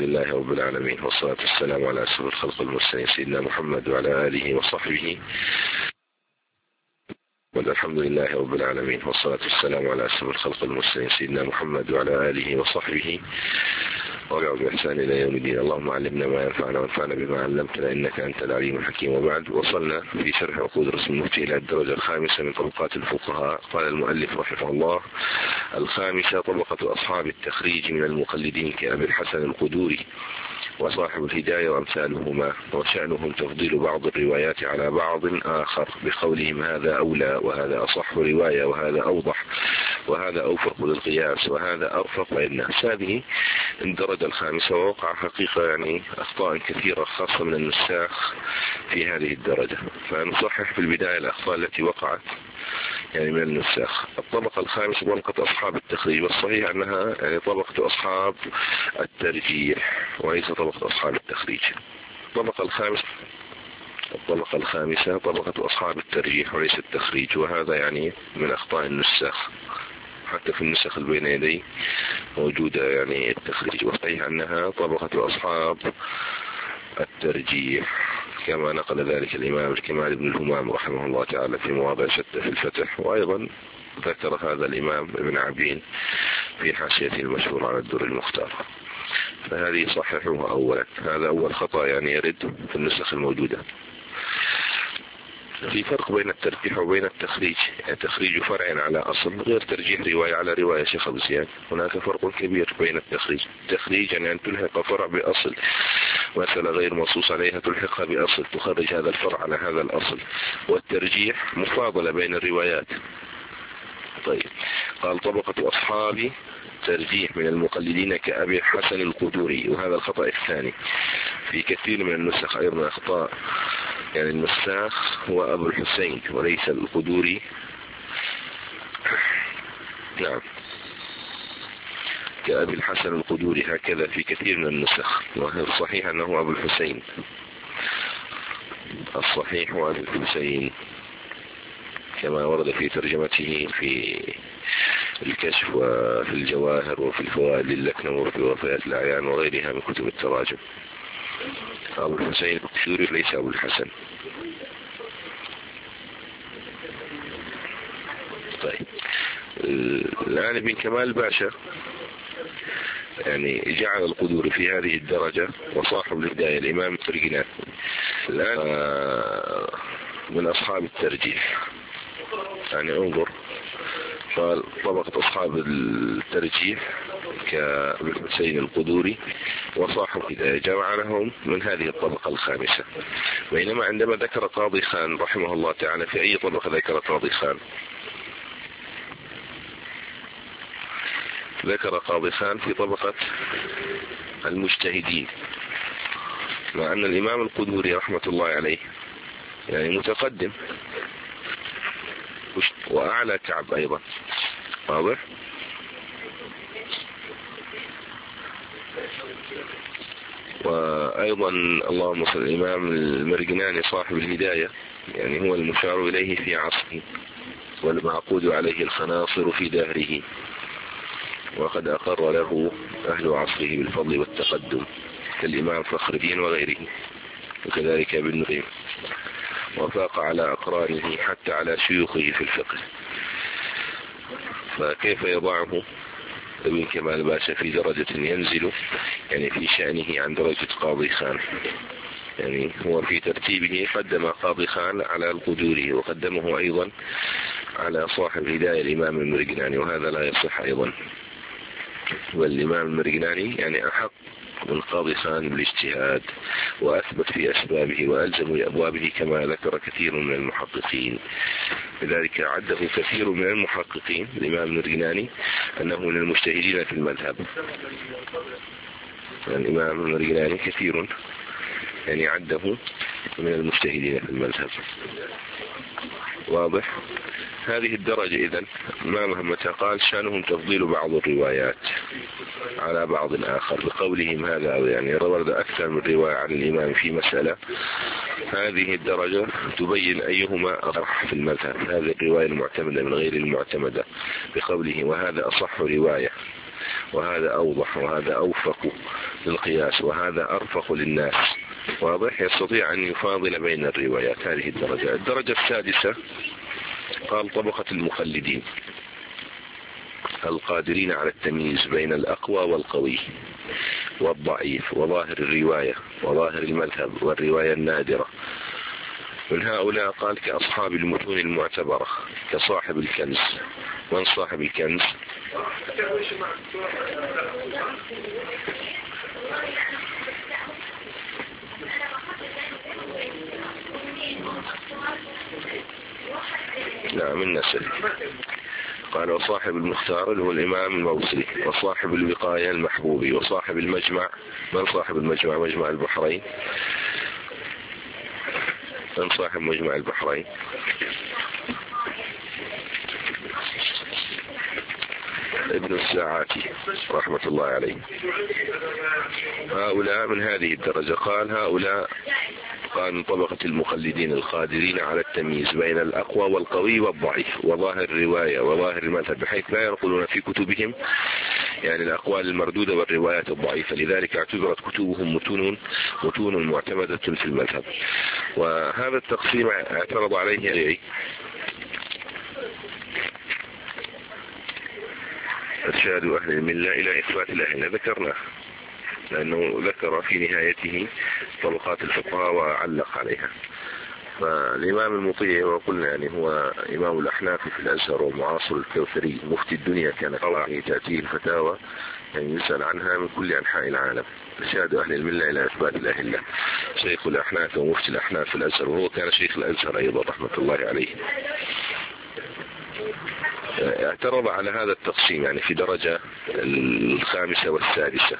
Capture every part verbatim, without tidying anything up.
لله رب العالمين، والصلاة والسلام على أشرف الخلق المرسلين سيدنا محمد وعلى آله وصحبه. والحمد لله رب العالمين، والصلاة والسلام على أشرف الخلق المرسلين سيدنا محمد وعلى آله وصحبه وبعد بإحسان إلى يوم الدين. اللهم علمنا ما ينفعنا وانفعنا بما علمتنا إنك أنت العليم الحكيم. وبعد، وصلنا في شرح عقود رسم المفتي إلى الدرجة الخامسة من طبقات الفقهاء. قال المؤلف رحمه الله: الخامسة طبقة أصحاب التخريج من المقلدين كأبي الحسن القدوري وصاحب الهداية وأمثالهما، وشأنهم تفضيل بعض الروايات على بعض آخر بقولهم هذا أولى وهذا أصح رواية وهذا أوضح وهذا أوفق للقياس وهذا أرفق للناس. هذه الدرجة الخامسة، ووقع حقيقة يعني أخطاء كثيرة خاصة من النساخ في هذه الدرجة، فنصحح في البداية الأخطاء التي وقعت يعني من النساخ. الطبقة الخامسة طبقة أصحاب التخريج، والصحيح أنها يعني طبقة أصحاب الترجيح وليس طبقة أصحاب التخريج. الطبقة الخامسة الطبقة الخامسة طبقة أصحاب الترجيح وليس التخريج، وهذا يعني من أخطاء النساخ، حتى في النسخ البين يدي موجودة يعني التخريج، والصحيح أنها طبقة أصحاب الترجيح كما نقل ذلك الإمام الكمال بن الهمام رحمه الله تعالى في مواضع شتى في الفتح، وأيضا ذكر هذا الإمام ابن عبين في حاشيته المشهور على الدر المختار. فهذه صححوها أولا، هذا أول خطأ يعني يرد في النسخ الموجودة. في فرق بين الترجيح وبين التخريج، يعني تخريج فرع على أصل غير ترجيح رواية على رواية. شيخ أبو زياد، هناك فرق كبير بين التخريج. التخريج يعني أن تلحق فرع بأصل، مسألة غير منصوص عليها تلحقها بأصل، تخرج هذا الفرع على هذا الأصل. والترجيح مفاضلة بين الروايات. طيب، قال طبقة أصحاب ترجيح من المقلدين كأبي الحسن القدوري، وهذا الخطأ الثاني في كثير من النسخ. أيضا أخطاء يعني النساخ هو أبو الحسين وليس القدوري. نعم، كأبي الحسن القدوري هكذا في كثير من النسخ، والصحيح أنه أبو الحسين. الصحيح هو أبو الحسين كما ورد في ترجمته في الكشف وفي الجواهر وفي الفوائد للكنم وفي وفيات الأعيان وغيرها من كتب التراجم. أبو الحسين القدوري ليس أبو الحسن. طيب، الآن ابن كمال باشا يعني جعل القدوري في هذه الدرجة، وصاحب الهداية الإمام الترجنات الآن من أصحاب الترجيح. يعني انظر، قال طبقة أصحاب الترجيح كابن الحسين القدوري وصاحب الهداية، جمع لهم من هذه الطبقة الخامسة. بينما عندما ذكر قاضي خان رحمه الله تعالى، في أي طبقة ذكر قاضي خان؟ ذكر قاضي خان في طبقة المجتهدين، مع أن الإمام القدوري رحمة الله عليه يعني متقدم وأعلى كعب أيضا. واضح؟ وأيضا اللهم صل الإمام المرجناني صاحب الهداية يعني هو المشار إليه في عصره والمعقود عليه الخناصر في دهره، وقد أقر له أهل عصره بالفضل والتقدم كالإمام فخر الدين وغيره، وكذلك ابن نقيم، وفاق على أقرانه حتى على شيوخه في الفقه. فكيف يضعه ابن كمال باشا في درجة ينزل يعني في شأنه عن درجة قاضي خان؟ يعني هو في ترتيبه قدم قاضي خان على القدوري، وقدمه أيضا على صاحب الهداية الإمام المرجناني، وهذا لا يصح أيضا. والإمام المرجناني يعني أحق من قاضي خان بالاجتهاد، وأثبت في أسبابه وألزم لأبوابه كما ذكر كثير من المحققين. لذلك عده كثير من المحققين الإمام المرجناني أنه من المجتهدين في المذهب. الإمام المرجناني كثير يعني عده من المجتهدين في المذهب. واضح؟ هذه الدرجة إذن ما مهمتها؟ قال شأنهم تفضيل بعض الروايات على بعض آخر بقولهم هذا، أو يعني ورد أكثر من رواية عن الإمام في مسألة. هذه الدرجة تبين أيهما أصح في المذهب، هذه الرواية المعتمدة من غير المعتمدة بقوله وهذا أصح رواية وهذا أوضح وهذا أوفق للقياس وهذا أرفق للناس. واضح؟ يستطيع أن يفاضل بين الروايات. هذه الدرجة. الدرجة السادسة قال طبقة المقلدين القادرين على التمييز بين الأقوى والقوي والضعيف وظاهر الرواية وظاهر المذهب والرواية النادرة. من هؤلاء قال كأصحاب المتون المعتبرة كصاحب الكنز. من صاحب الكنز؟ نعم النسل. قال وصاحب المختار اللي هو الإمام الموصلي، وصاحب الوقاية المحبوبي، وصاحب المجمع. من صاحب المجمع؟ مجمع البحرين. من صاحب مجمع البحرين؟ ابن الساعاتي رحمة الله عليه. هؤلاء من هذه الدرجة. قال هؤلاء قال من طبقة المقلدين القادرين على التمييز بين الأقوى والقوي والضعيف وظاهر الرواية وظاهر المذهب، بحيث لا ينقلون في كتبهم يعني الأقوال المردودة والروايات الضعيفة. لذلك اعتبرت كتبهم متون متون معتمدة في المذهب. وهذا التقسيم اعترض عليه عليه إرشاد أهل الملة إلى إثبات الأهلة. ذكرناه لأنه ذكر في نهايته طبقات الفقهاء وعلق عليها. فالإمام المطيع وقلنا يعني هو إمام الأحناف في الأزهر ومعاصر الكوثري مفتي الدنيا، كان طبعا تأتيه الفتاوى يعني يسأل عنها من كل أنحاء العالم. إرشاد أهل الملة إلى إثبات الأهلة. شيخ الأحناف ومفتي الأحناف في الأزهر، وهو كان شيخ الأزهر أيضا رحمة الله عليه. اعترض على هذا التقسيم يعني في درجة الخامسة والسادسة،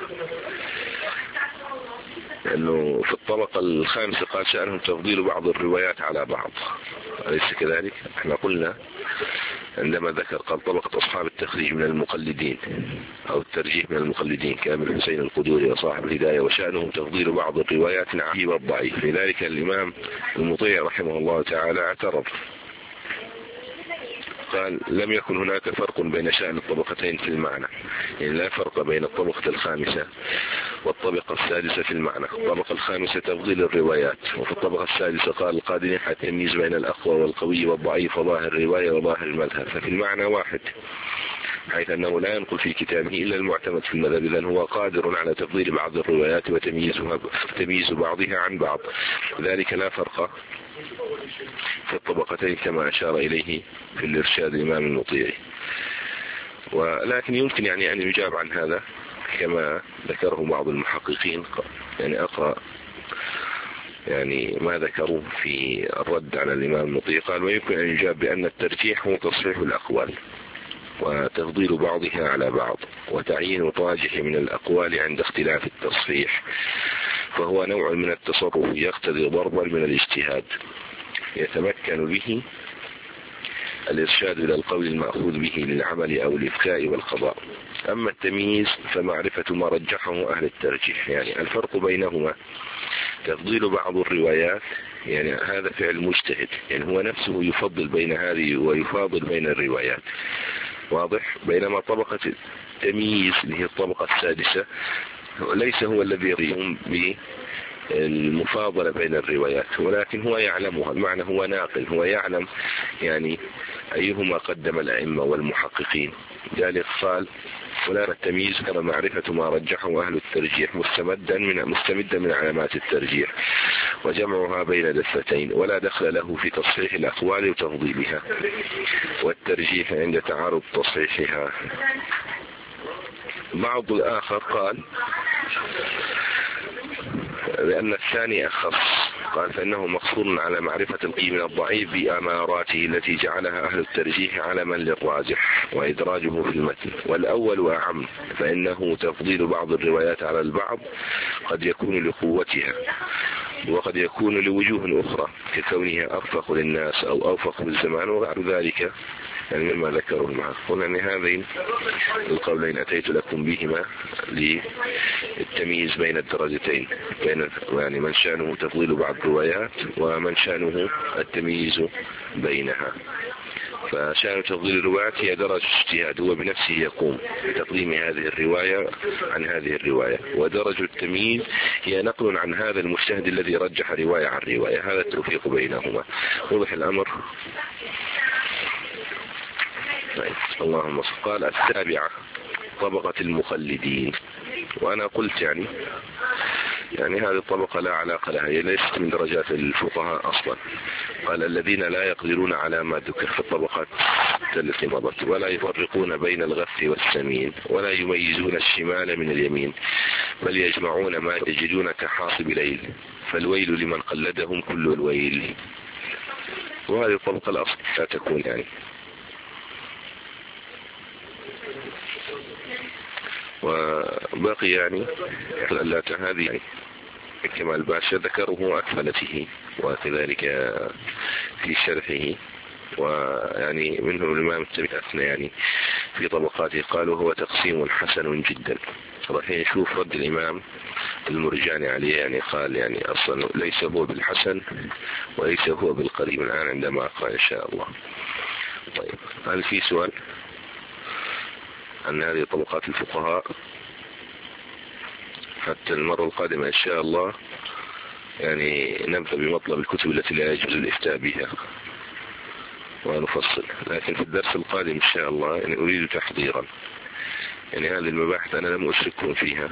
لأنه في الطبقة الخامسة قال شأنهم تفضيل بعض الروايات على بعض، أليس كذلك؟ احنا قلنا عندما ذكر قال طبقة أصحاب التخريج من المقلدين أو الترجيح من المقلدين كامل الحسين القدوري وصاحب الهداية، وشأنهم تفضيل بعض الروايات عن الضعيف. لذلك الإمام المطيع رحمه الله تعالى اعترض، قال لم يكن هناك فرق بين شأن الطبقتين في المعنى، يعني لا فرق بين الطبقة الخامسة والطبقة السادسة في المعنى. الطبقة الخامسة تفضيل الروايات، وفي الطبقة السادسة قال القادرين على التمييز بين الأقوى والقوي والضعيف وظاهر الرواية وظاهر المذهب، ففي المعنى واحد، حيث أنه لا ينقل في كتابه إلا المعتمد في المذهب، إذن هو قادر على تفضيل بعض الروايات وتمييزها وتمييز بعضها عن بعض. ذلك لا فرق في الطبقتين كما أشار إليه في الإرشاد الإمام المطيع. ولكن يمكن يعني أن يجاب عن هذا كما ذكره بعض المحققين، يعني أقرأ يعني ما ذكروا في الرد على الإمام المطيع. قال ويمكن أن يجاب بأن الترجيح هو تصحيح الأقوال وتفضيل بعضها على بعض وتعيين الراجح من الأقوال عند اختلاف التصحيح، فهو نوع من التصرف يقتضي ضربا من الاجتهاد يتمكن به الإرشاد إلى القول المأخوذ به للعمل أو الإفتاء والقضاء. أما التمييز فمعرفة ما رجحه أهل الترجيح، يعني الفرق بينهما تفضيل بعض الروايات، يعني هذا فعل مجتهد، يعني هو نفسه يفضل بين هذه ويفاضل بين الروايات، واضح. بينما طبقة التمييز اللي هي الطبقة السادسة ليس هو الذي يقوم بالمفاضلة بين الروايات، ولكن هو يعلمها، المعنى هو ناقل، هو يعلم يعني أيهما قدم الأئمة والمحققين. ذلك قال ولا التمييز كما معرفة ما رجحه أهل الترجيح مستمدا من مستمدا من علامات الترجيح وجمعها بين دفتين، ولا دخل له في تصحيح الأقوال وتفضيلها والترجيح عند تعارض تصحيحها. بعض الآخر قال لأن الثاني أخص، قال فإنه مقصور على معرفة القيم من الضعيف بأماراته التي جعلها أهل الترجيح علما للراجح وإدراجه في المتن، والأول أعم فإنه تفضيل بعض الروايات على البعض قد يكون لقوتها وقد يكون لوجوه أخرى ككونها أرفق للناس أو أوفق بالزمان وغير ذلك يعني مما ذكروا معه. قلنا أن هذين القولين أتيت لكم بهما للتمييز بين الدرجتين، بين يعني من شأنه تفضيل بعض الروايات ومن شأنه التمييز بينها. فشأن تفضيل الروايات هي درجة اجتهاد، هو بنفسه يقوم بتقديم هذه الرواية عن هذه الرواية. ودرجة التمييز هي نقل عن هذا المجتهد الذي رجح رواية عن رواية، هذا التوفيق بينهما. وضح الأمر؟ طيب. اللهم صل. قال السابعة طبقة المخلدين. وأنا قلت يعني يعني هذه الطبقة لا علاقة لها، هي ليست من درجات الفقهاء أصلا. قال الذين لا يقدرون على ما ذكر في الطبقات التي مضت، ولا يفرقون بين الغث والسمين، ولا يميزون الشمال من اليمين، بل يجمعون ما يجدون كحاصب ليل، فالويل لمن قلدهم كل الويل. وهذه الطبقة الأصل لا تكون يعني. وباقي يعني هذه يعني كما الباشا ذكره أكملته، وكذلك في شرحه. ويعني منهم الإمام التميمي أثنى يعني في طبقاته، قالوا هو تقسيم حسن جدا. راح نشوف رد الإمام المرجاني عليه، يعني قال يعني أصلا ليس هو بالحسن وليس هو بالقريب الآن عندما قال إن شاء الله. طيب، هل في سؤال عن هذه طبقات الفقهاء؟ حتى المرة القادمة إن شاء الله يعني نبدأ بمطلب الكتب التي لا يجوز الإفتاء بها ونفصل. لكن في الدرس القادم إن شاء الله يعني أريد تحضيرا، يعني هذه المباحث أنا لم أشرككم فيها،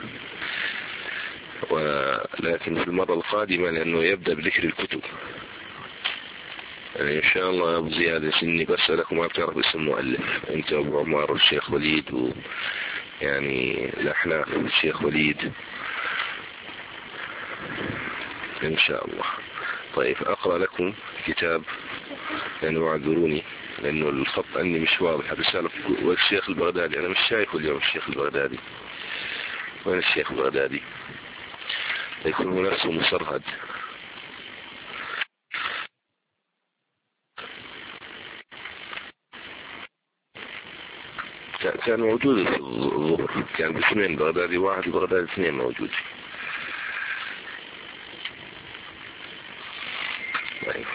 ولكن في المرة القادمة لأنه يبدأ بذكر الكتب يعني إن شاء الله أبو زيادة سني بسألك ما بتعرف اسم المؤلف، أنت أبو عمر والشيخ وليد و يعني الأحناف الشيخ وليد إن شاء الله. طيب، أقرأ لكم كتاب يعني واعذروني لأنه الخط عندي مش واضح. الرسالة والشيخ البغدادي، أنا مش شايفه اليوم الشيخ البغدادي. وين الشيخ البغدادي؟ يكون نفسه مسرهد. كان موجود في الظهر، كان باثنين بغدادي واحد بغدادي اثنين موجود. طيب،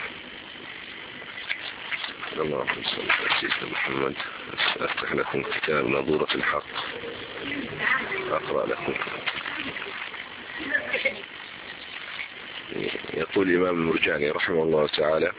اللهم صل على سيدنا محمد. أفتح لكم كتاب نظورة الحق، أقرأ لكم. يقول الإمام المرجاني رحمه الله تعالى،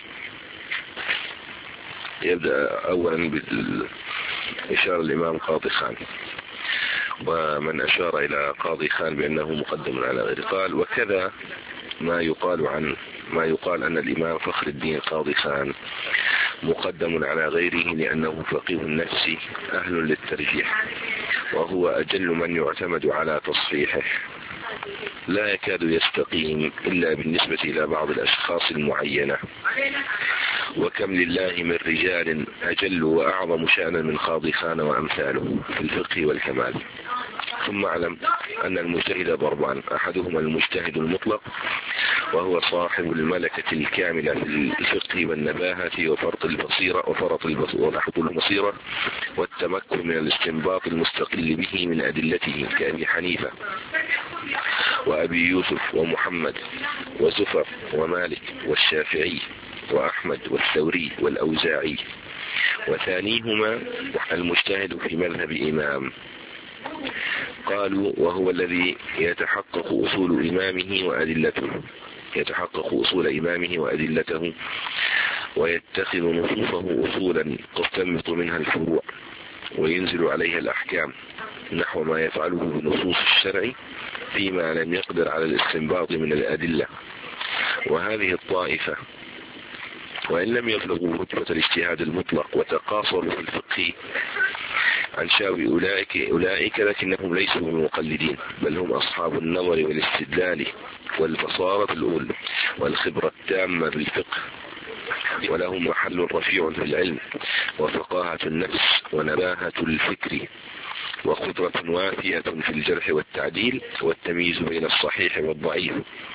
يبدأ أولا بالإشارة الإمام قاضي خان، ومن أشار إلى قاضي خان بأنه مقدم على غيره قال وكذا ما يقال عن ما يقال أن الإمام فخر الدين قاضي خان مقدم على غيره لأنه فقيه النفس أهل للترجيح، وهو أجل من يعتمد على تصحيحه، لا يكاد يستقيم إلا بالنسبة إلى بعض الأشخاص المعينة، وكم لله من رجال أجل وأعظم شأنا من قاضي خان وأمثاله في الفقه والكمال. ثم اعلم أن المجتهد ضربان، أحدهما المجتهد المطلق وهو صاحب الملكة الكاملة في الفقه والنباهة وفرط البصيرة وفرط البصيرة والتمكن من الاستنباط المستقل به من أدلته، كأبي حنيفة وأبي يوسف ومحمد وزفر ومالك والشافعي وأحمد والثوري والأوزاعي. وثانيهما المجتهد في مذهب إمام، قالوا وهو الذي يتحقق أصول إمامه وأدلته يتحقق أصول إمامه وأدلته ويتخذ نصوصه أصولا تستنبط منها الفروع وينزل عليها الأحكام، نحو ما يفعله بنصوص الشرع فيما لم يقدر على الاستنباط من الأدلة. وهذه الطائفة وإن لم يبلغوا رتبة الاجتهاد المطلق وتقاصروا في الفقه عن شاوي أولئك, أولئك لكنهم ليسوا بمقلدين، بل هم أصحاب النظر والاستدلال والبصارة الأولى والخبرة التامة بالفقه، ولهم محل رفيع في العلم وفقاهة النفس ونباهة الفكر وقدرة وافية في الجرح والتعديل والتمييز بين الصحيح والضعيف،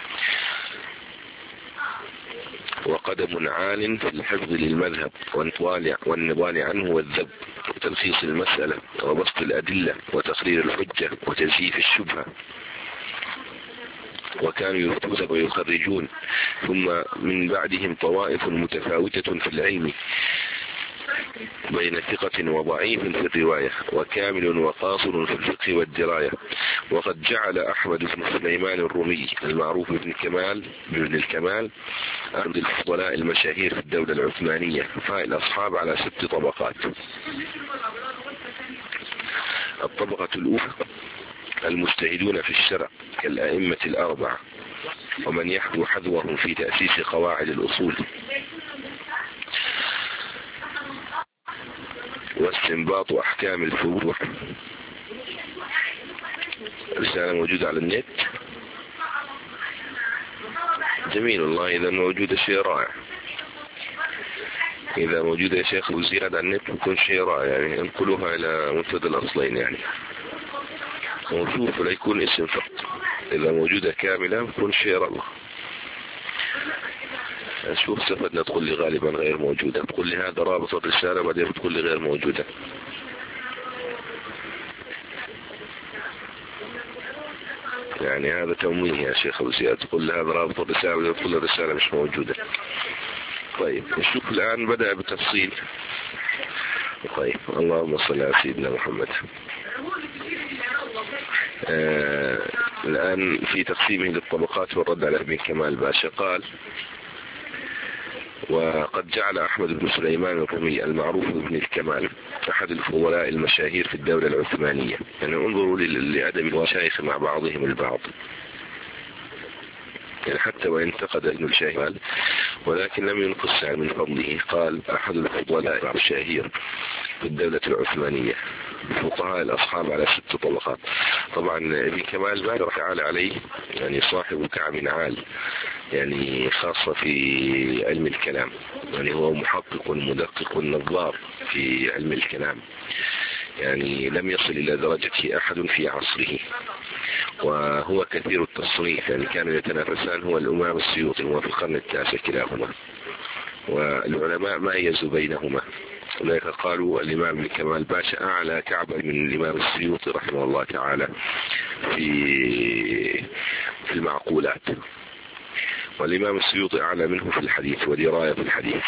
وقدم عال في الحفظ للمذهب والنضال عنه والذب وتلخيص المسألة وبسط الأدلة وتقرير الحجة وتزييف الشبهة، وكانوا يفتون ويخرجون. ثم من بعدهم طوائف متفاوتة في العلم بين ثقة وضعيف في الرواية، وكامل وقاصر في الفقه والدراية. وقد جعل أحمد بن سليمان الرومي المعروف بن كمال بن الكمال أحد الفضلاء المشاهير في الدولة العثمانية فقهاء الأصحاب على ست طبقات. الطبقة الأولى المجتهدون في الشرع كالأئمة الأربعة، ومن يحذو حذوهم في تأسيس قواعد الأصول واستنباط أحكام الفروع. رسالة موجودة على النت. جميل والله، إذا موجودة شيء رائع. إذا موجودة يا شيخ وزيادة على النت يكون شيء رائع، يعني انقلوها إلى منتدى الأصلين يعني، ونشوف لا يكون اسم فقط. إذا موجودة كاملة يكون شيء رائع. أشوف سفدنا تقول لي غالبا غير موجودة، تقول لي هذا رابط الرسالة بعدين تقول لي غير موجودة. يعني هذا تمويه يا شيخ أبو زياد، تقول لي هذا رابط الرسالة بعدين تقول لي الرسالة مش موجودة. طيب نشوف الآن بدأ بالتفصيل. طيب اللهم صل على سيدنا محمد. آه الآن في تقسيمه للطبقات والرد على ابن كمال باشا. قال: وقد جعل أحمد بن سليمان الرومي المعروف بابن الكمال أحد الفضلاء المشاهير في الدولة العثمانية. يعني انظروا لأدب المشايخ مع بعضهم البعض، يعني حتى وإن انتقد ابن الشاهير ولكن لم ينقص من فضله. قال: أحد الفضلاء المشاهير في الدولة العثمانية، فقهاء الأصحاب على ست طبقات. طبعا ابن كمال بعد تعالى عليه يعني صاحب كعب عال، يعني خاصة في علم الكلام، يعني هو محقق مدقق نظار في علم الكلام، يعني لم يصل إلى درجته أحد في عصره، وهو كثير التصنيف، يعني كانوا يتنافسان هو الإمام السيوطي وفي القرن التاسع كلاهما، والعلماء ميزوا بينهما. ولذلك قالوا الإمام ابن كمال باشا أعلى كعبا من الإمام السيوطي رحمه الله تعالى في في المعقولات، والإمام السيوطي أعلى منه في الحديث ودراية في الحديث،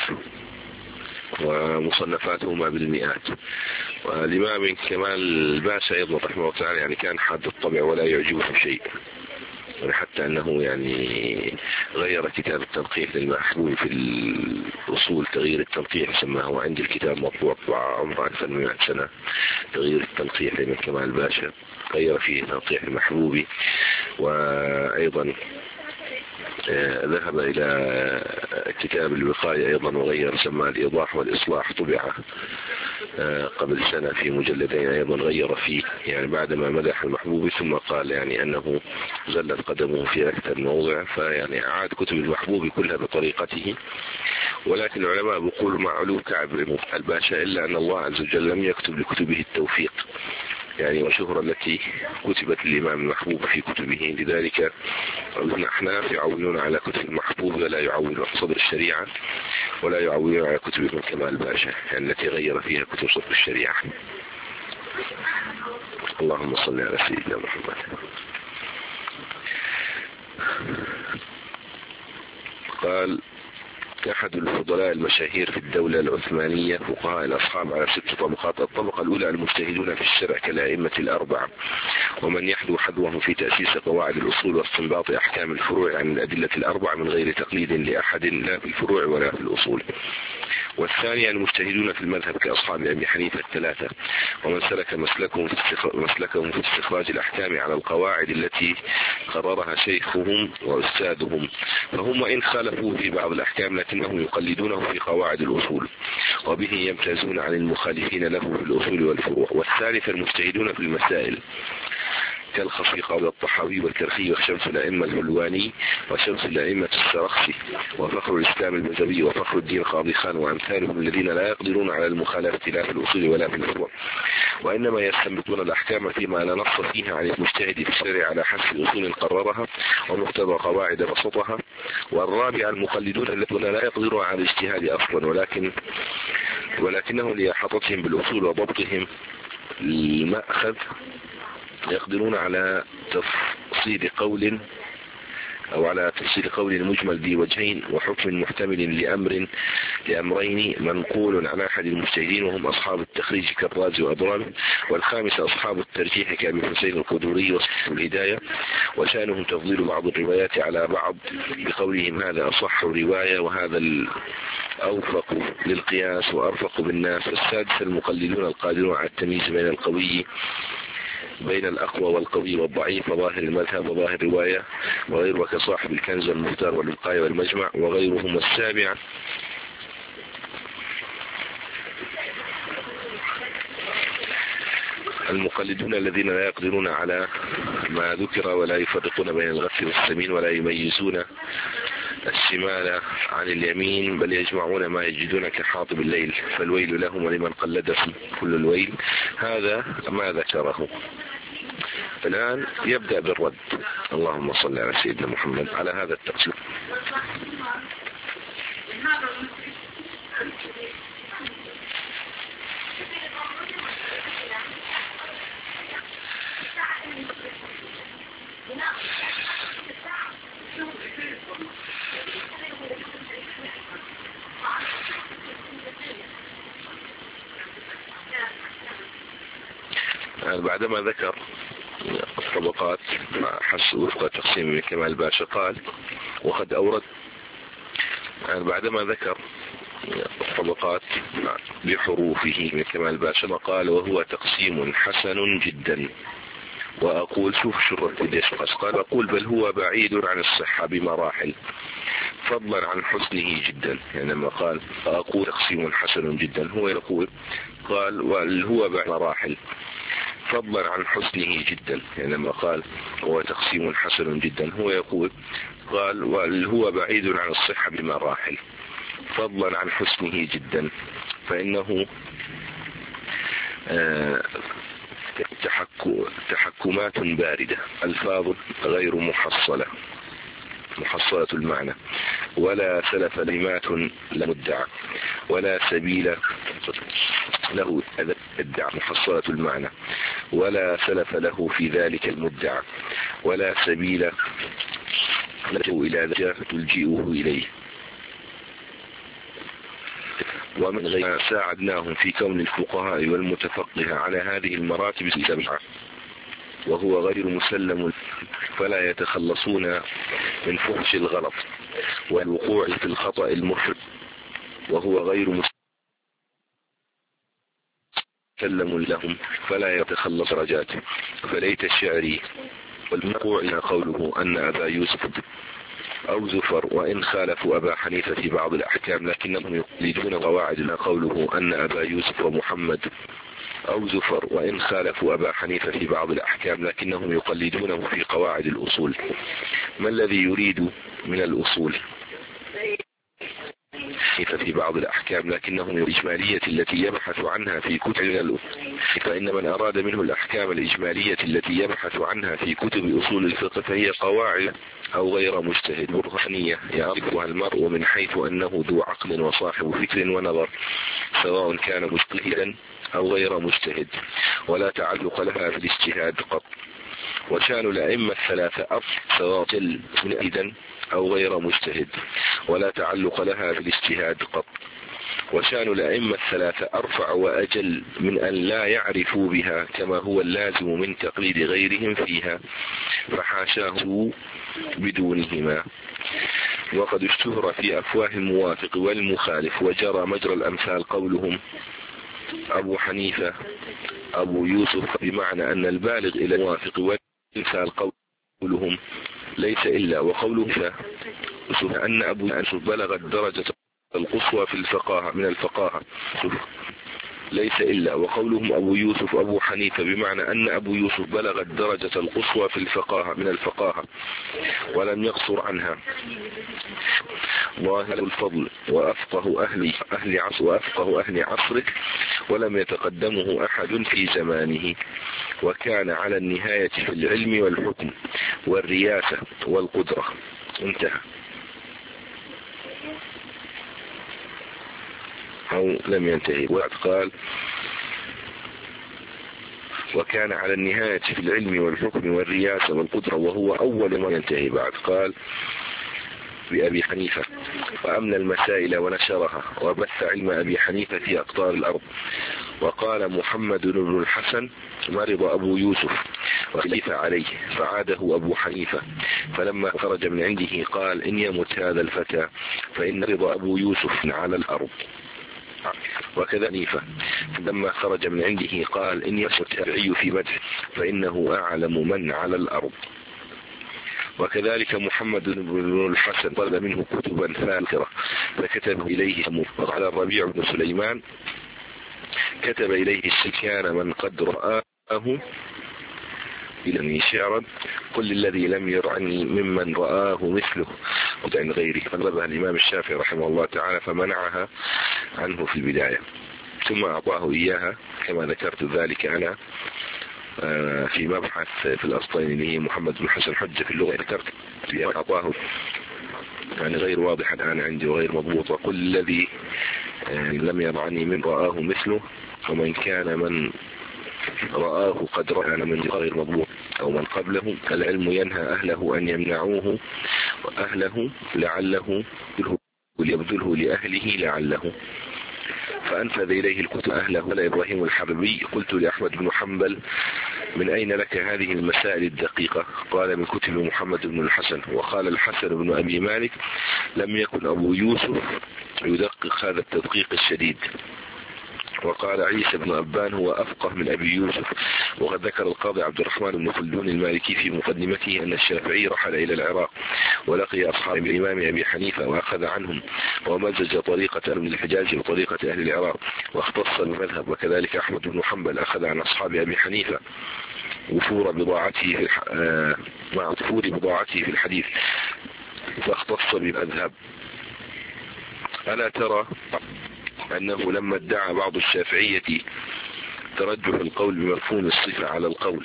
ومصنفاتهما بالمئات. والإمام ابن كمال باشا أيضا رحمه الله تعالى يعني كان حاد الطبع ولا يعجبه شيء، حتى أنه يعني غير كتاب التنقيح للمحبوب في الأصول تغيير التنقيح، سماه عندي الكتاب مطبوع عمره أكثر من مئة سنة، تغيير التنقيح لابن كمال باشا، غير فيه تنقيح المحبوبي. وأيضا ذهب إلى كتاب الوقاية أيضا وغير، سماه الإيضاح والإصلاح، طبع قبل سنة في مجلدين أيضا غير فيه، يعني بعدما مدح المحبوبي ثم قال يعني أنه زلت قدمه في أكثر موضع، فيعني أعاد كتب المحبوبي كلها بطريقته. ولكن العلماء بيقولوا مع علو كعب الباشا إلا أن الله عز وجل لم يكتب لكتبه التوفيق، يعني وشهرة التي كتبت للإمام المحبوب في كتبه. لذلك الأحناف يعولون على كتب المحبوب ولا يعولون صدر الشريعة، ولا يعولون على كتب ابن كمال باشا يعني التي غير فيها كتب صدر الشريعة. اللهم صل على سيدنا محمد. قال: أحد الفضلاء المشاهير في الدولة العثمانية فقهاء الأصحاب على ست طبقات. الطبقة الأولى المجتهدون في الشرع كالأئمة الأربعة، ومن يحذو حذوهم في تأسيس قواعد الأصول واستنباط أحكام الفروع عن الأدلة الأربعة من غير تقليد لأحد لا في الفروع ولا في الأصول. والثانية المجتهدون في المذهب كأصحاب أبي حنيفة الثلاثة، ومن سلك مسلكهم في مسلكهم في استخراج الأحكام على القواعد التي قررها شيخهم وأستاذهم، فهم إن خالفوا في بعض الأحكام لكنهم يقلدونه في قواعد الأصول، وبه يمتازون عن المخالفين له في الأصول والفروع. والثالثة المجتهدون في المسائل كالخفيقة والطحاوي والكرخي وشمس الأئمة الحلواني وشمس الأئمة السرخسي وفخر الإسلام البزوي وفخر الدين قاضي خان وأمثالهم الذين لا يقدرون على المخالفة لا في الأصول ولا في الفروع، وإنما يستنبطون الأحكام فيما لا نص فيها عن المجتهد في الشرع على حسب الأصول قررها ومقتضى قواعد بسطها. والرابع المقلدون الذين لا يقدرون على الاجتهاد أصلا، ولكن ولكنهم لإحاطتهم بالأصول وضبطهم المأخذ يقدرون على تفصيل قول أو على تفسير قول مجمل ذي وجهين وحكم محتمل لأمر لأمرين منقول عن أحد المجتهدين وهم أصحاب التخريج كالرازي وأضرابه. والخامس أصحاب الترجيح كأبي حسين القدوري وصحاب الهداية، وشأنهم تفضيل بعض الروايات على بعض بقولهم هذا أصح رواية وهذا الأوفق للقياس وأرفق بالناس. السادس المقلدون القادرون على التمييز بين القوي بين الأقوى والقوي والضعيف وظاهر المذهب وظاهر الرواية وغيره كصاحب الكنز والمختار والوقاية والمجمع وغيرهم. السابع المقلدون الذين لا يقدرون على ما ذكر ولا يفرقون بين الغث والسمين ولا يميزون الشمال عن اليمين بل يجمعون ما يجدون كحاطب الليل، فالويل لهم ولمن قلد كل الويل. هذا ما ذكره. الآن يبدأ بالرد. اللهم صل على سيدنا محمد. على هذا التقسيم بعدما ذكر الطبقات حسب وفق تقسيم ابن كمال باشا قال وقد أورد بعدما ذكر الطبقات بحروفه ابن كمال باشا قال وهو تقسيم حسن جدا. وأقول شوف شرط ليش قال أقول بل هو بعيد عن الصحة بمراحل فضلا عن حسنه جدا. يعني لما قال أقول تقسيم حسن جدا هو يقول قال وهو بعيد مراحل فضلا عن حسنه جدا. يعني لما قال هو تقسيم حسن جدا هو يقول قال وهو بعيد عن الصحة بمراحل فضلا عن حسنه جدا، فإنه آه تحكمات باردة ألفاظ غير محصلة محصلة المعنى ولا سلف كلمات لا مدعى ولا سبيل له ادعى محصلة المعنى ولا سلف له في ذلك المدعى ولا سبيل له إلى ذلك تلجئه إليه. ومن غير ساعدناهم في كون الفقهاء والمتفقه على هذه المراتب السبعة وهو غير مسلم فلا يتخلصون من فحش الغلط والوقوع في الخطأ المفرط وهو غير مسلم لهم فلا يتخلص رجاته. فليت الشعري والمقوع قوله أن أبا يوسف أو زفر وإن خالفوا أبا حنيفة في بعض الأحكام لكنهم يقلدون قواعد قوله أن أبا يوسف ومحمد أو زفر وإن خالفوا أبا حنيفة في بعض الأحكام لكنهم يقلدونه في قواعد الأصول. ما الذي يريد من الأصول في بعض الأحكام لكنهم الإجمالية التي يبحث عنها في كتب الأصول، فإن من أراد منه الأحكام الإجمالية التي يبحث عنها في كتب أصول الفقه فهي قواعد أو غير مجتهد برهانية يعرفها المرء من حيث أنه ذو عقل وصاحب فكر ونظر سواء كان مجتهدا أو غير مجتهد ولا تعلق لها في الاجتهاد قط. وشان الأئمة الثلاثة أصل سواء مجتهدا أو غير مجتهد ولا تعلق لها في الاجتهاد قط. وشان الأئمة الثلاثة أرفع وأجل من أن لا يعرفوا بها كما هو اللازم من تقليد غيرهم فيها فحاشاه بدونهما. وقد اشتهر في أفواه الموافق والمخالف وجرى مجرى الأمثال قولهم أبو حنيفة أبو يوسف بمعنى أن البالغ إلى الموافق والمثال قولهم ليس إلا وقوله أن أبو يوسف بلغ الدرجة القصوى في الفقاهة من الفقاهة ليس إلا وقولهم أبو يوسف أبو حنيفة بمعنى أن أبو يوسف بلغ الدرجة القصوى في الفقاهة من الفقاهة ولم يقصر عنها. ظاهر الفضل وأفقه أهل أهل عصر وأفقه أهل عصره ولم يتقدمه أحد في زمانه وكان على النهاية في العلم والحكم والرياسة والقدرة. انتهى أو لم ينتهي. وقد قال وكان على النهاية في العلم والحكم والرياسة والقدرة، وهو أول ما ينتهي بعد. قال بأبي حنيفة: وأمن المسائل ونشرها وبث علم أبي حنيفة في أقطار الأرض. وقال محمد بن الحسن: مرض أبو يوسف وخلف عليه فعاده أبو حنيفة، فلما خرج من عنده قال: إن يمت هذا الفتى فإن مرض أبو يوسف على الأرض. وكذا حنيفة لما خرج من عنده قال: إن يمت التابعي في مدح فإنه أعلم من على الأرض. وكذلك محمد بن الحسن طلب منه كتبا فاخرة فكتب إليه سموه. وقال الربيع بن سليمان: كتب إليه السكان من قد رآه إلى شعرا: قل الذي لم يرعني ممن رآه مثله ودعن غيره. طلبها الإمام الشافعي رحمه الله تعالى فمنعها عنه في البداية، ثم أعطاه إياها كما ذكرت ذلك أنا في مبحث في الأسطين اللي هي محمد بن حسن حجة في اللغة، ذكرت في أعطاه يعني غير واضح الآن عندي وغير مضبوط: وقل الذي لم يرعني من رآه مثله، ومن كان من رآه قد رأى من غير مضبوط أو من قبله. العلم ينهى أهله أن يمنعوه وأهله لعله يبذله لأهله لعله، فأنفذ إليه الكتب أهله. قال إبراهيم الحربي: قلت لأحمد بن حنبل: من أين لك هذه المسائل الدقيقة؟ قال: من كتب محمد بن الحسن. وقال الحسن بن أبي مالك: لم يكن أبو يوسف يدقق هذا التدقيق الشديد. وقال عيسى بن أبان: هو أفقه من أبي يوسف. وقد ذكر القاضي عبد الرحمن بن خلدون المالكي في مقدمته أن الشافعي رحل إلى العراق ولقي أصحاب الإمام أبي حنيفة وأخذ عنهم، ومزج طريقة من الحجاز وطريقة أهل العراق واختص المذهب. وكذلك أحمد بن حنبل أخذ عن أصحاب أبي حنيفة وفور بضاعته في الح... آه... مع وفور بضاعته في الحديث فاختص بالمذهب. ألا ترى أنه لما ادعى بعض الشافعية ترجح القول بمفهوم الصفة على القول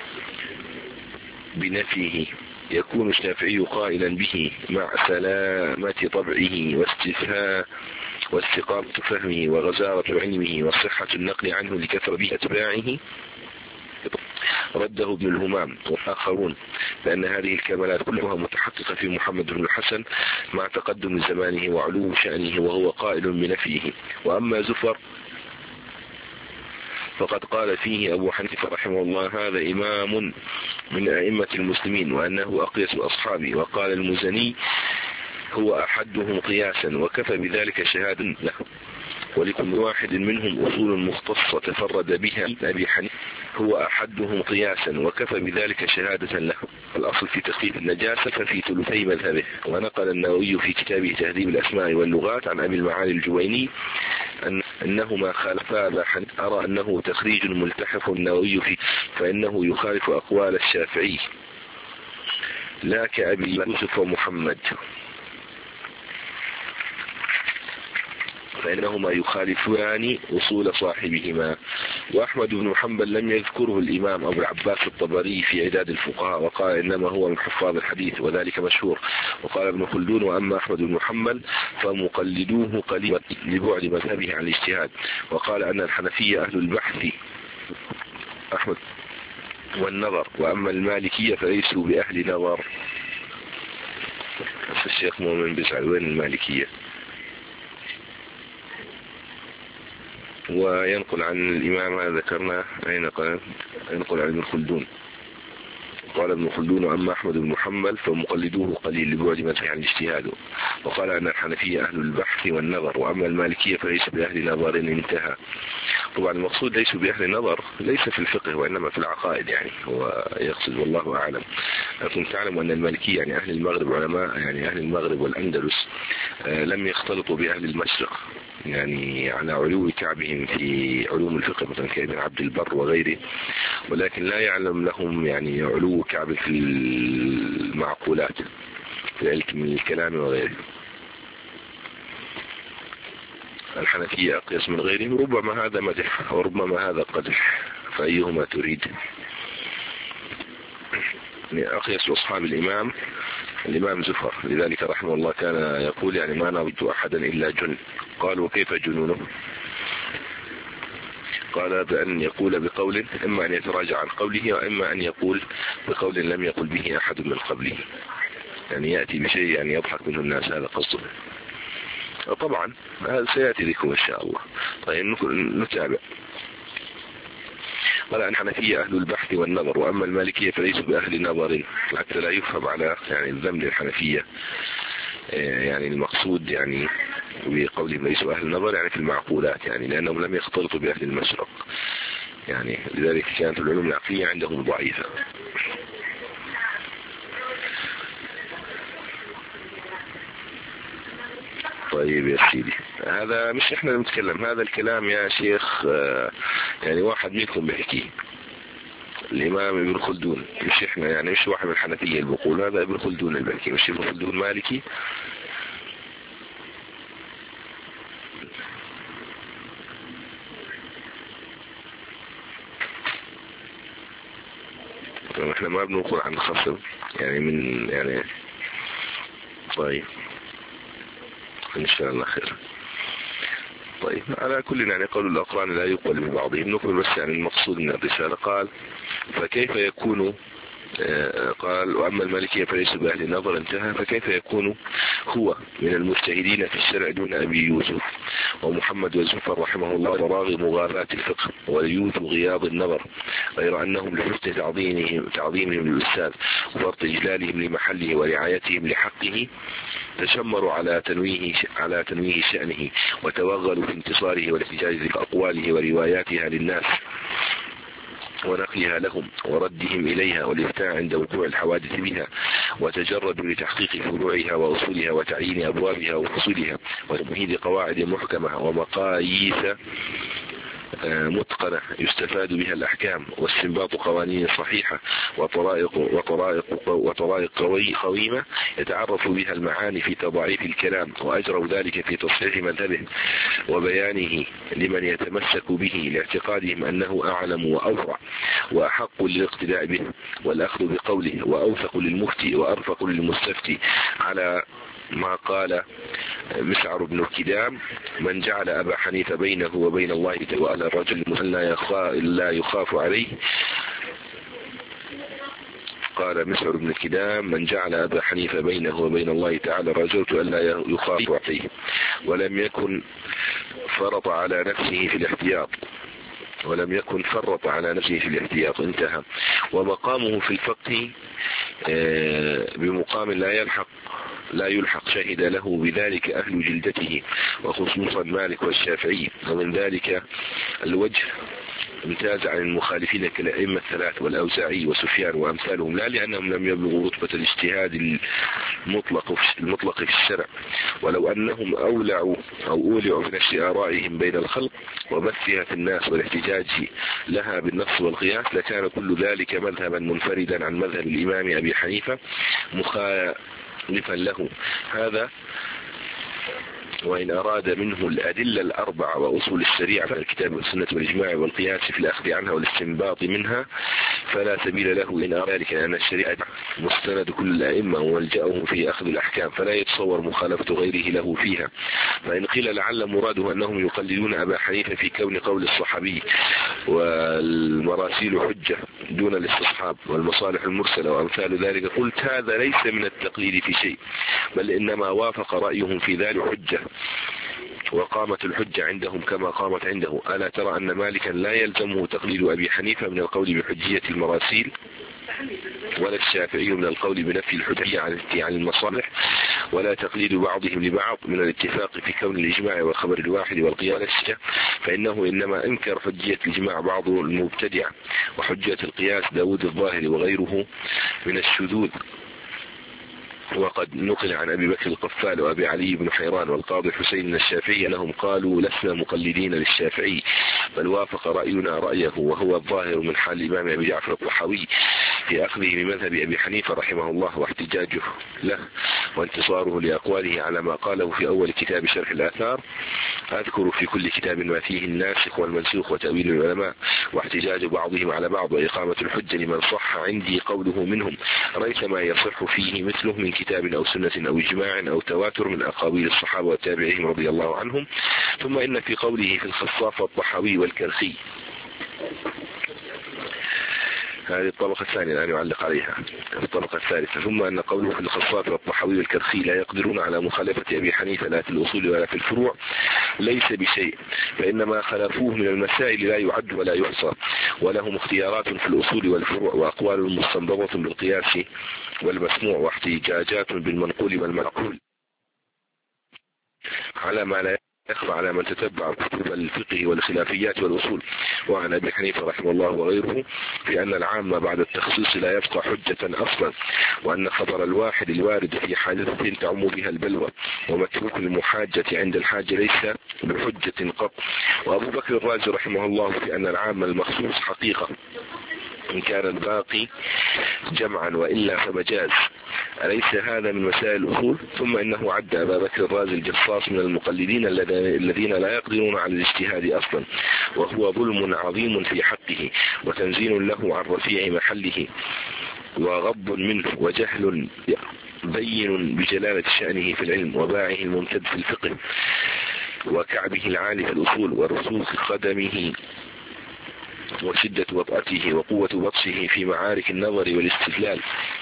بنفيه، يكون الشافعي قائلا به مع سلامة طبعه واستفهاء واستقامة فهمه وغزارة علمه وصحة النقل عنه لكثرة أتباعه؟ رده ابن الهمام والآخرون لأن هذه الكمالات كلها متحققة في محمد بن الحسن مع تقدم زمانه وعلو شأنه، وهو قائل بنفيه. وأما زفر فقد قال فيه أبو حنيفة رحمه الله: هذا إمام من أئمة المسلمين وأنه أقيس أصحابه. وقال المزني: هو أحدهم قياسا وكفى بذلك شهادا له، ولكل واحد منهم أصول مختصة تفرد بها أبي حنيفة، هو أحدهم قياسا وكفى بذلك شهادة له. الأصل في تخفيف النجاسة ففي ثلثي مذهبه. ونقل النووي في كتابه تهذيب الأسماء واللغات عن أبي المعالي الجويني أن أنهما خالفا أبا حنيفة. أرى أنه تخريج ملتحف النووي فيه، فإنه يخالف أقوال الشافعي لا كأبي يوسف ومحمد، فإنهما يخالفان أصول صاحبهما. وأحمد بن حنبل لم يذكره الإمام أبو العباس الطبري في عداد الفقهاء، وقال إنما هو من حفاظ الحديث وذلك مشهور. وقال ابن خلدون: وأما أحمد بن حنبل فمقلدوه قليلا لبعد مذهبه عن الاجتهاد. وقال أن الحنفية أهل البحث أحمد والنظر، وأما المالكية فليسوا بأهل نظر. الشيخ مؤمن بزعل: وين المالكية؟ وينقل عن الإمام هذا ذكرنا أين قال؟ ينقل عن ابن خلدون قال ابن خلدون: وأما أحمد بن حنبل فمقلدوه قليل لبعد مذهبه عن اجتهاده. وقال أن الحنفية أهل البحث والنظر، وأما المالكية فليس بأهل نظر. انتهى. طبعا المقصود ليس بأهل نظر ليس في الفقه وإنما في العقائد، يعني هو يقصد والله أعلم. لكن تعلم أن المالكية يعني أهل المغرب، علماء يعني أهل المغرب والأندلس لم يختلطوا بأهل المشرق، يعني على علو كعبهم في علوم الفقه مثلا كابن عبد البر وغيره، ولكن لا يعلم لهم يعني علو كعب في المعقولات في علم من الكلام وغيره. الحنفية أقيس من غيرهم، ربما هذا مدح وربما هذا قدح، فأيهما تريد؟ أقيس أصحاب الإمام الإمام زفر، لذلك رحمه الله كان يقول: يعني ما نظرت أحدا إلا جن. قالوا: كيف جنونه؟ قال بأن يقول بقول إما أن يتراجع عن قوله وإما أن يقول بقول لم يقل به أحد من قبله، يعني يأتي بشيء يعني يضحك منه الناس، هذا قصده. طبعا هذا سيأتي لكم إن شاء الله. طيب نتابع. قال أن الحنفية أهل البحث والنظر، وأما المالكية فليسوا بأهل نظر، حتى لا يفهم على يعني الذم للحنفية، يعني المقصود يعني بقولهم ليسوا أهل النظر يعني في المعقولات، يعني لأنهم لم يختلطوا بأهل المشرق، يعني لذلك كانت العلوم العقلية عندهم ضعيفة. طيب يا سيدي، هذا مش احنا نتكلم، هذا الكلام يا شيخ يعني واحد منكم بيحكيه، الإمام ابن خلدون، مش احنا، يعني مش واحد من الحنفية اللي بيقول، هذا ابن خلدون اللي بيحكي، مش ابن خلدون مالكي. احنا ما بنقول عن خصم يعني من يعني. طيب ان شاء الله خير. طيب على كل يعني قول الأقران لا يقبل ببعضهم، نقول بس يعني المقصود من الرسالة. قال فكيف يكون، قال وأما المالكية فليس بأهل النظر، انتهى. فكيف يكون هو من المجتهدين في الشرع دون أبي يوسف ومحمد وزفر رحمه الله فراغ مغالاة الفقه وليوث غياض النظر، غير أنهم لحسن تعظيمهم, تعظيمهم للأستاذ وفرط إجلالهم لمحله ورعايتهم لحقه تشمروا على تنويه على تنويه شأنه، وتوغلوا في انتصاره والاحتجاج بأقواله ورواياتها للناس ونقلها لهم وردهم إليها والإفتاء عند وقوع الحوادث بها، وتجردوا لتحقيق فروعها وأصولها وتعيين أبوابها وفصولها وتمهيد قواعد محكمة ومقاييس متقنة يستفاد بها الأحكام واستنباط قوانين صحيحة وطرائق وطرائق وطرائق قويمة يتعرف بها المعاني في تضعيف الكلام، وأجروا ذلك في تصحيح مذهبه وبيانه لمن يتمسك به لاعتقادهم أنه أعلم وأورع وأحق للاقتداء به والأخذ بقوله وأوثق للمفتي وأرفق للمستفتي، على ما قال مسعر بن كدام من جعل أبا حنيفة بينه وبين الله وعلى الرجل لا يخاف عليه. قال مسعر بن كدام من جعل أبا حنيفة بينه وبين الله تعالى الرجل ألا يخاف عليه، ولم يكن فرط على نفسه في الاحتياط ولم يكن فرط على نفسه في الاحتياط، انتهى. ومقامه في الفقه بمقام لا يلحق لا يلحق شهد له بذلك أهل جلدته وخصوصا مالك والشافعي، ومن ذلك الوجه امتاز عن المخالفين كالأئمة الثلاث والأوزاعي وسفيان وأمثالهم، لا لأنهم لم يبلغوا رتبة الاجتهاد المطلق المطلق في الشرع، ولو أنهم أولعوا أو أولعوا في نشر آرائهم بين الخلق وبثها في الناس والاحتجاج لها بالنص والقياس لكان كل ذلك مذهبا منفردا عن مذهب الإمام أبي حنيفة مخالفا له. هذا وإن أراد منه الأدلة الأربعة وأصول الشريعة الكتاب والسنة والإجماع والقياس في الأخذ عنها والاستنباط منها فلا سبيل له إن أراد ذلك، لأن الشريعة مستند كل الأئمة وملجأه في أخذ الأحكام، فلا يتصور مخالفة غيره له فيها. فإن قيل لعل مراده أنهم يقلدون أبا حنيفة في كون قول الصحابي والمراسيل حجة دون الاستصحاب والمصالح المرسلة وأمثال ذلك، قلت هذا ليس من التقليد في شيء، بل إنما وافق رأيهم في ذلك حجة وقامت الحجة عندهم كما قامت عنده. ألا ترى أن مالكا لا يلزمه تقليد أبي حنيفة من القول بحجية المراسيل، ولا الشافعي من القول بنفي الحجية عن المصالح، ولا تقليد بعضهم لبعض من الاتفاق في كون الإجماع والخبر الواحد والقياس، فإنه إنما أنكر حجية الإجماع بعض المبتدع وحجية القياس داود الظاهر وغيره من الشذوذ. وقد نقل عن أبي بكر القفال وأبي علي بن حيران والقاضي حسين الشافعي أنهم قالوا لسنا مقلدين للشافعي، بل وافق رأينا رأيه، وهو الظاهر من حال الإمام أبي جعفر الطحاوي في أخذه بمذهب أبي حنيفة رحمه الله واحتجاجه له وانتصاره لأقواله على ما قاله في أول كتاب شرح الآثار. أذكر في كل كتاب ما فيه الناسخ والمنسوخ وتأويل العلماء واحتجاج بعضهم على بعض وإقامة الحجة لمن صح عندي قوله منهم، ليس ما يصح فيه مثله من كتاب أو سنة أو إجماع أو تواتر من أقاويل الصحابة والتابعين رضي الله عنهم. ثم إن في قوله في الخصاف والطحاوي والكرخي هذه الطبقة الثانية الآن يعلق عليها. الطبقة الثالثة: ثم أن قوله في الخصات والطحاوي والكرخي لا يقدرون على مخالفة أبي حنيفة لا في الأصول ولا في الفروع ليس بشيء، فإنما خلافوه من المسائل لا يعد ولا يحصى، ولهم اختيارات في الأصول والفروع وأقوال مستنبطة بالقياس والمسموع واحتجاجات بالمنقول والمعقول على ما لا يخفى على من تتبع كتب الفقه والخلافيات والأصول. وعن أبي حنيفة رحمه الله وغيره في أن العام بعد التخصيص لا يبقى حجة أصلا، وأن خبر الواحد الوارد في حادثة تعم بها البلوى ومتروك المحاجة عند الحاجة ليس بحجة قط. وأبو بكر الرازي رحمه الله في أن العام المخصوص حقيقة إن كان الباقي جمعا وإلا فمجاز. أليس هذا من مسائل الأصول؟ ثم إنه عد أبا بكر الرازي الجصاص من المقلدين الذين لا يقدرون على الاجتهاد أصلا، وهو ظلم عظيم في حقه وتنزيل له عن رفيع محله وغض منه وجهل بين بجلالة شأنه في العلم وباعه الممتد في الفقه وكعبه العالي في الأصول ورسوخ قدمه وشدة وطأته وقوة بطشه في معارك النظر والاستدلال.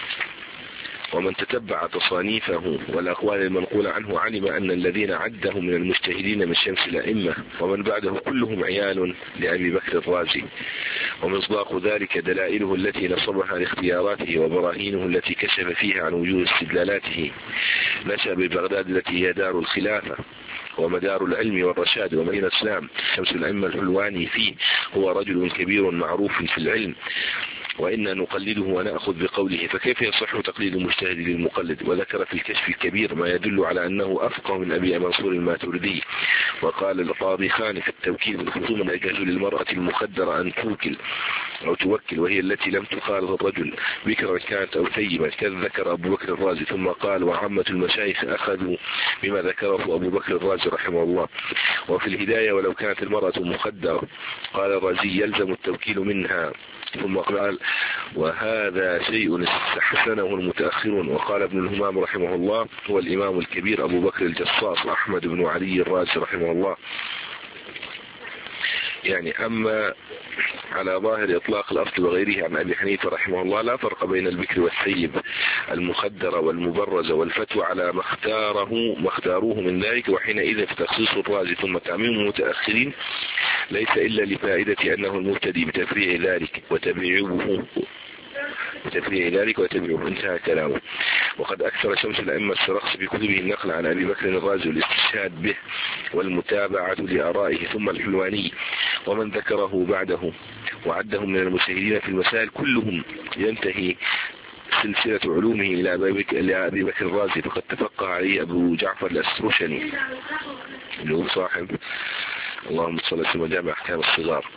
ومن تتبع تصانيفه والأقوال المنقولة عنه علم أن الذين عدهم من المجتهدين من شمس الأئمة ومن بعده كلهم عيال لأبي بكر الرازي، ومصداق ذلك دلائله التي نصبها لاختياراته وبراهينه التي كشف فيها عن وجوه استدلالاته. نشأ ببغداد التي هي دار الخلافة ومدار العلم والرشاد ومدينة الإسلام. شمس الأئمة الحلواني فيه هو رجل كبير معروف في العلم، وإنا نقلده ونأخذ بقوله، فكيف يصح تقليد المجتهد للمقلد؟ وذكر في الكشف الكبير ما يدل على أنه أفقه من أبي منصور الماتريدي. وقال القاضي خان في التوكيل بالخصوم لا يجوز للمرأة المخدرة أن توكل أو توكل وهي التي لم تخالط الرجل بكرا كانت أو ثيبا، كذا ذكر أبو بكر الرازي. ثم قال: وعامة المشايخ أخذوا بما ذكره أبو بكر الرازي رحمه الله. وفي الهداية: ولو كانت المرأة مخدرة قال الرازي يلزم التوكيل منها. ثم قال: وهذا شيء استحسنه المتأخرون. وقال ابن الهمام رحمه الله هو الإمام الكبير أبو بكر الجصاص أحمد بن علي الرازي رحمه الله. يعني أما على ظاهر إطلاق الأصل وغيره عن أبي حنيفة رحمه الله لا فرق بين البكر والثيب المخدرة والمبرزة والفتوى على ما اختاره ما اختاروه من ذلك. وحينئذ في تخصيص الرازي ثم تعميم المتأخرين ليس إلا لفائدة أنه المبتدي بتفريع ذلك وتبعوه وتفريع ذلك وتبعوه. انتهى كلامه. وقد أكثر شمس الأئمة السرخسي في كتبه النقل عن أبي بكر الرازي والاستشهاد به والمتابعة لآرائه. ثم الحلواني ومن ذكره بعده وعدهم من المجتهدين في المسائل كلهم ينتهي سلسلة علومه إلى أبي بكر الرازي، فقد تفقه عليه أبو جعفر الأسرشني اللي هو صاحب اللهم صل وسلم وجامع أحكام الصغار،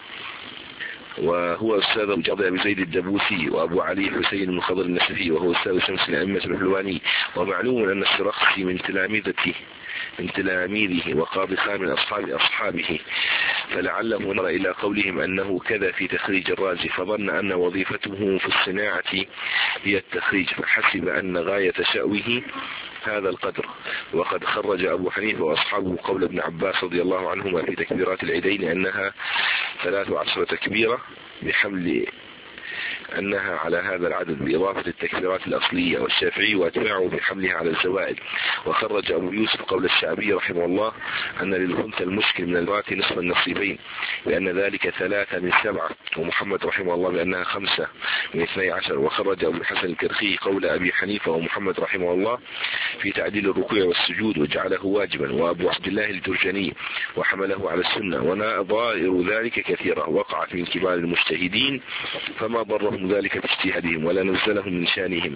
وهو أستاذ أبو جعفر أبي زيد الدبوسي وأبو علي حسين بن خضر النسفي، وهو أستاذ شمس الأئمة الحلواني. ومعلوم أن السرخسي من تلامذته من تلاميذه وقاضي خان من أصحاب أصحابه، فلعله نظر إلى قولهم أنه كذا في تخريج الرازي فظن أن وظيفته في الصناعة هي التخريج، فحسب أن غاية شأوه هذا القدر. وقد خرج أبو حنيفة وأصحابه قول ابن عباس رضي الله عنهما في تكبيرات العيدين أنها ثلاث عشرة تكبيرة بحمل أنها على هذا العدد بإضافة التكبيرات الأصلية، والشافعي وأتباعه بحملها على الزوائد. وخرج أبو يوسف قول الشعبي رحمه الله أن للخنثى المشكل من الرات نصف النصيبين لأن ذلك ثلاثة من سبعة، ومحمد رحمه الله بأنها خمسة من اثني عشر. وخرج أبو الحسن الكرخي قول أبي حنيفة ومحمد رحمه الله في تعديل الركوع والسجود وجعله واجبا، وأبو عبد الله الجرجاني وحمله على السنة. ونظائر ذلك كثيرة وقعت من كبار المجتهدين فما ضرهم ذلك باجتهادهم ولا نزلهم من شانهم.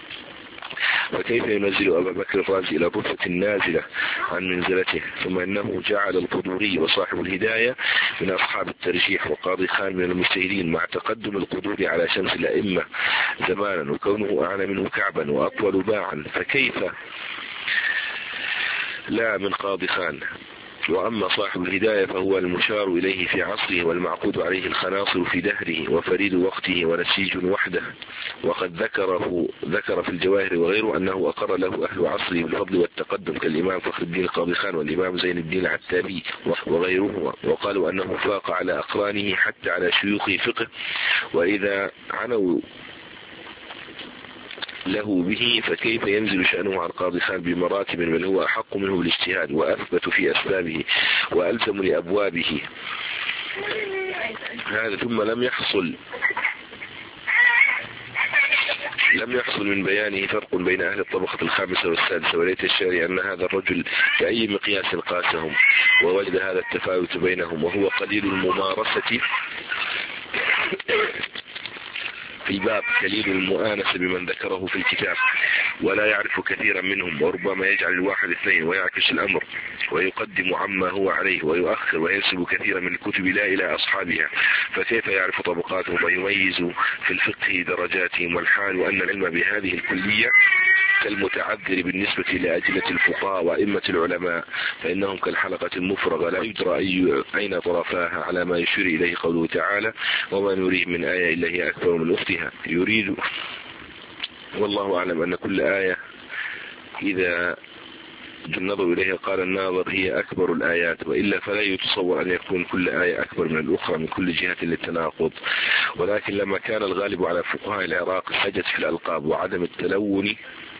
وكيف ينزل أبا بكر الرازي إلى الرتبة النازلة عن منزلته؟ ثم أنه جعل القدوري وصاحب الهداية من أصحاب الترجيح، وقاضي خان من المجتهدين مع تقدم القدور على شمس الأئمة زمانا وكونه أعلى منه كعبا وأطول باعا، فكيف لا من قاضي خان وأما صاحب الهداية فهو المشار إليه في عصره والمعقود عليه الخناصر في دهره وفريد وقته ونسيج وحده. وقد ذكره ذكر في الجواهر وغيره أنه أقر له أهل عصره بالفضل والتقدم كالإمام فخر الدين القاضي خان والإمام زين الدين العتابي وغيره، وقالوا أنه فاق على أقرانه حتى على شيوخ فقه، وإذا عنوا له به فكيف ينزل شأنه على القاضي خان بمراتب بل هو أحق منه بالاجتهاد وأثبت في أسبابه وألزم لأبوابه. هذا ثم لم يحصل لم يحصل من بيانه فرق بين أهل الطبقة الخامسة والسادسة، وليت الشارع أن هذا الرجل بأي مقياس قاسهم ووجد هذا التفاوت بينهم، وهو قليل الممارسة في الباب كليل المؤانسة بمن ذكره في الكتاب ولا يعرف كثيرا منهم، وربما يجعل الواحد اثنين ويعكس الأمر ويقدم عما هو عليه ويؤخر وينسب كثيرا من الكتب لا إلى أصحابها، فكيف يعرف طبقاتهم ويميز في الفقه درجاتهم؟ والحال أن العلم بهذه الكلية كالمتعذر بالنسبة لأجلة الفقهاء وأئمة العلماء، فإنهم كالحلقة المفرغة لا يدرى أي أين طرفاها، على ما يشير إليه قوله تعالى وما نريهم من آية إلا هي أكبر من أختها. يريد والله أعلم أن كل آية إذا النظر إليها قال الناظر هي أكبر الآيات، وإلا فلا يتصور أن يكون كل آية أكبر من الأخرى من كل جهة للتناقض. ولكن لما كان الغالب على فقهاء العراق الحجة في الألقاب وعدم التلون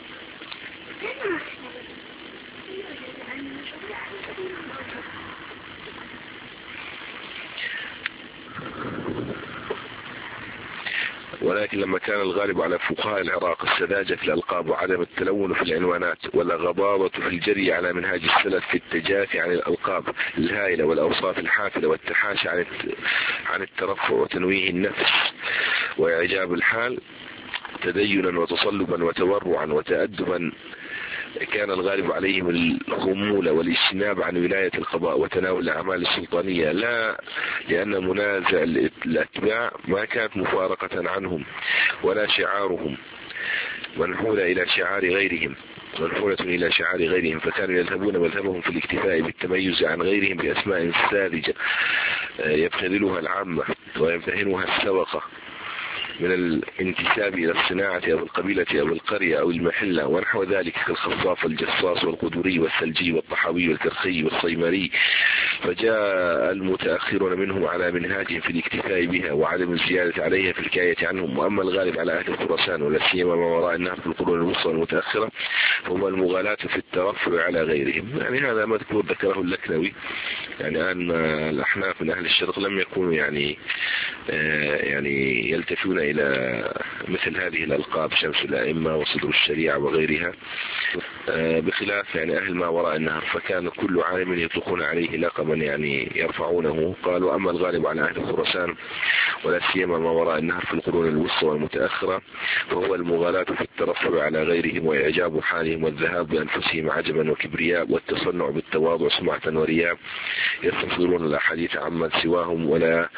ولكن لما كان الغالب على فقهاء العراق السذاجة في الألقاب وعدم التلون في العنوانات والغضاضة في الجري على منهاج السلف في التجافي عن الألقاب الهائلة والأوصاف الحافلة والتحاشي عن عن الترفع وتنويه النفس وإعجاب الحال تدينا وتصلبا وتورعا وتأدبا، كان الغالب عليهم الخمول والاجتناب عن ولاية القضاء وتناول الأعمال السلطانية، لا لأن منازع الأتباع ما كانت مفارقة عنهم ولا شعارهم منحولة إلى شعار غيرهم منحولة إلى شعار غيرهم، فكانوا يذهبون مذهبهم في الاكتفاء بالتميز عن غيرهم بأسماء ساذجة يبخللها العامة ويمتهنها السوقة من الانتساب إلى الصناعة أو القبيلة أو القرية أو المحلة ونحو ذلك كالخصاف والجصاص والقدوري والثلجي والطحاوي والكرخي والصيمري، فجاء المتأخرون منهم على منهاجهم في الاكتفاء بها وعدم الزيادة عليها في الحكاية عنهم. وأما الغالب على أهل خراسان ولا سيما ما وراء النهر في القرون الوسطى المتأخرة فهو المغالاة في الترفع على غيرهم، يعني هذا مذكور ذكره اللكنوي، يعني أن الأحناف من أهل الشرق لم يكونوا يعني يعني يلتفون إلى مثل هذه الألقاب شمس الأئمة وصدر الشريعة وغيرها، بخلاف يعني أهل ما وراء النهر فكان كل عالم يطلقون عليه لقبا يعني يرفعونه. قالوا أما الغالب على أهل خراسان ولا سيما ما وراء النهر في القرون الوسطى والمتأخرة فهو المغالاة في الترفع على غيرهم وإعجاب حالهم والذهاب بأنفسهم عجبا وكبرياء والتصنع بالتواضع سمعة ورياء، يستنصرون الأحاديث عمن سواهم ولا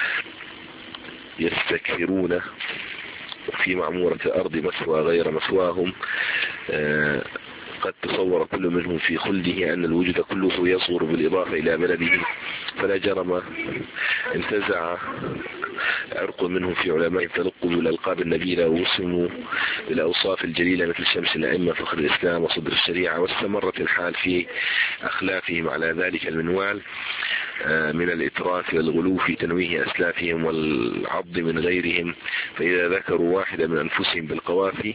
يستكثرون في معمورة أرض مثوى غير مثواهم. آه قد تصور كل منهم في خلده أن الوجود كله يصغر بالإضافة إلى بلده، فلا جرم انتزع عرق منهم في علماء تلقوا بالألقاب النبيلة ووسموا بالأوصاف الجليلة مثل شمس الأئمة فخر الإسلام وصدر الشريعة، واستمرت الحال في أخلافهم على ذلك المنوال من الإتراف والغلو في تنويه أسلافهم والعض من غيرهم، فإذا ذكروا واحدا من أنفسهم بالقوافي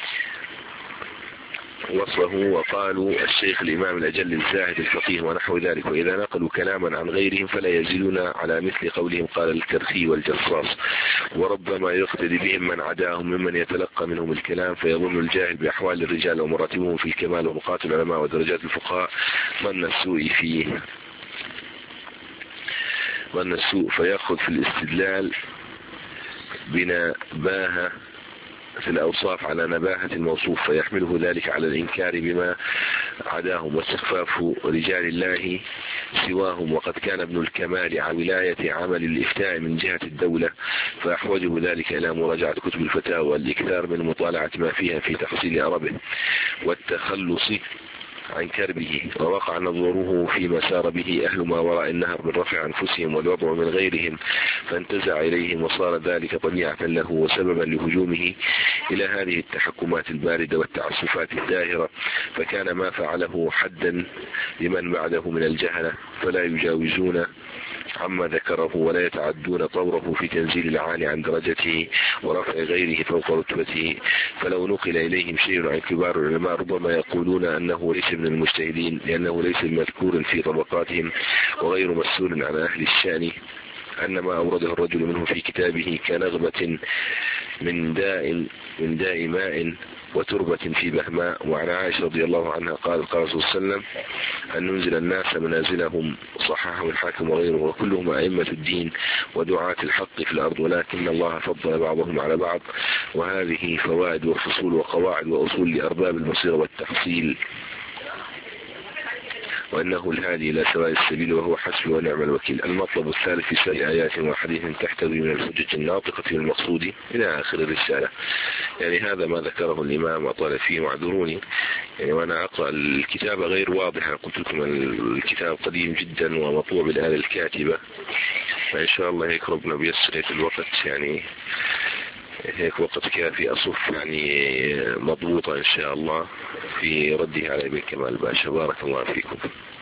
وصفه وقالوا الشيخ الإمام الأجل الزاهد الفقيه ونحو ذلك، وإذا نقلوا كلاما عن غيرهم فلا يزيدون على مثل قولهم قال الكرخي والجصاص، وربما يقتدي بهم من عداهم ممن يتلقى منهم الكلام فيظن الجاهل بأحوال الرجال ومراتبهم في الكمال ونقاط العلماء ودرجات الفقهاء ظن السوء فيه ظن السوء فيأخذ في الاستدلال بنباهة في الأوصاف على نباهة الموصوف فيحمله ذلك على الإنكار بما عداهم واستخفاف رجال الله سواهم، وقد كان ابن الكمال على ولاية عمل الإفتاء من جهة الدولة فأحوجه ذلك إلى مراجعة كتب الفتاوى والإكثار من مطالعة ما فيها في تحصيل أربه والتخلص عن كربه، ووقع نظره فيما سار به أهل ما وراء النهر من رفع أنفسهم والوضع من غيرهم، فانتزع إليهم، وصار ذلك طبيعة له وسببا لهجومه إلى هذه التحكمات الباردة والتعسفات الداهرة، فكان ما فعله حدا لمن بعده من الجهلة، فلا يجاوزون عما ذكره ولا يتعدون طوره في تنزيل العالي عن درجته ورفع غيره فوق رتبته. فلو نقل إليهم شيء عن كبار العلماء ربما يقولون أنه ليس من المجتهدين، لأنه ليس مذكور في طبقاتهم وغير مسؤول عن أهل الشأن، أن ما أورده الرجل منه في كتابه كنغبة من داء من داء ماء وتربة في بهماء. وعن عائشة رضي الله عنها قال قال صلى الله عليه وسلم أن ننزل الناس منازلهم، صححه الحاكم وغيره، وكلهم أئمة الدين ودعاة الحق في الأرض، ولكن الله فضل بعضهم على بعض. وهذه فوائد وفصول وقواعد وأصول لأرباب البصيرة والتحصيل، وأنه الهادي إلى سواء السبيل وهو حسبي ونعم الوكيل. المطلب الثالث في سائر آيات وحديث تحتوي من الحجج الناطقة والمقصود إلى آخر الرسالة. يعني هذا ما ذكره الإمام وطال فيه، معذروني يعني وأنا أقرأ الكتابة غير واضحة، قلت لكم الكتاب قديم جدا ومطبوع بالآلة الكاتبة، فإن شاء الله هيك ربنا بيسر الوقت، يعني هيك وقت كافي أصف يعني مضبوطة إن شاء الله في رده على ابن كمال باشا. بارك الله فيكم.